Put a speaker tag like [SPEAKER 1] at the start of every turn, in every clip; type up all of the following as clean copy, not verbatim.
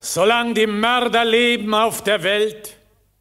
[SPEAKER 1] Solang die Mörder leben auf der Welt,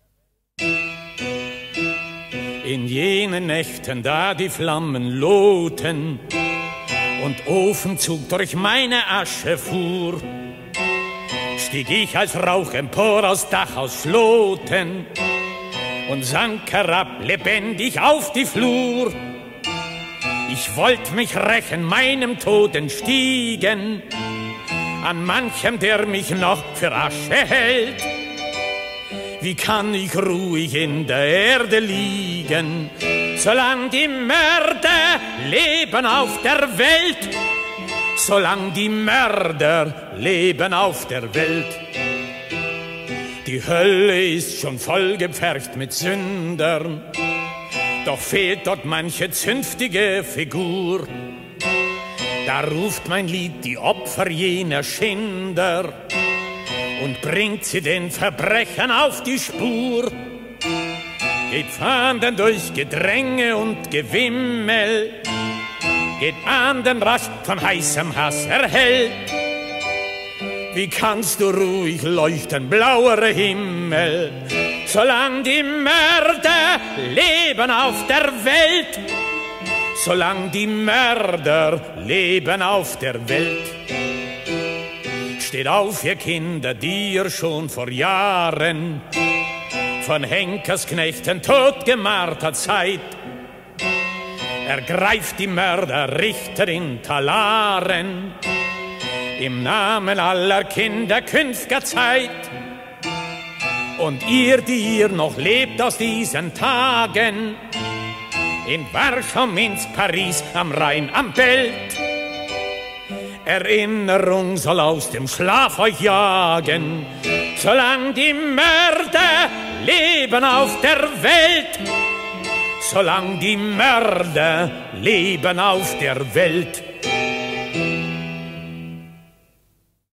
[SPEAKER 1] in jenen Nächten, da die Flammen lohten und Ofenzug durch meine Asche fuhr, stieg ich als Rauch empor aus Dach aus Schloten und sank herab lebendig auf die Flur. Ich wollt mich rächen, meinem Tod entstiegen, an manchem, der mich noch für Asche hält. Wie kann ich ruhig in der Erde liegen, solang die Mörder leben auf der Welt, solang die Mörder leben auf der Welt. Die Hölle ist schon voll gepfercht mit Sündern, doch fehlt dort manche zünftige Figur. Da ruft mein Lied die Opfer jener Schinder und bringt sie den Verbrechern auf die Spur. Geht fahnden durch Gedränge und Gewimmel, geht ahnden rasch von heißem Hass erhellt. Wie kannst du ruhig leuchten, blauer Himmel, solang die Mörder leben auf der Welt, solang die Mörder leben auf der Welt. Steht auf, ihr Kinder, die ihr schon vor Jahren von Henkersknechten totgemartert seid. Ergreift die Mörder, Richter in Talaren, im Namen aller Kinder künftiger Zeit. Und ihr, die ihr noch lebt aus diesen Tagen, in Warschau, Minsk, Paris, am Rhein, am Belt, Erinnerung soll aus dem Schlaf euch jagen, solang die Mörder leben auf der Welt, solang die Mörder leben auf der Welt.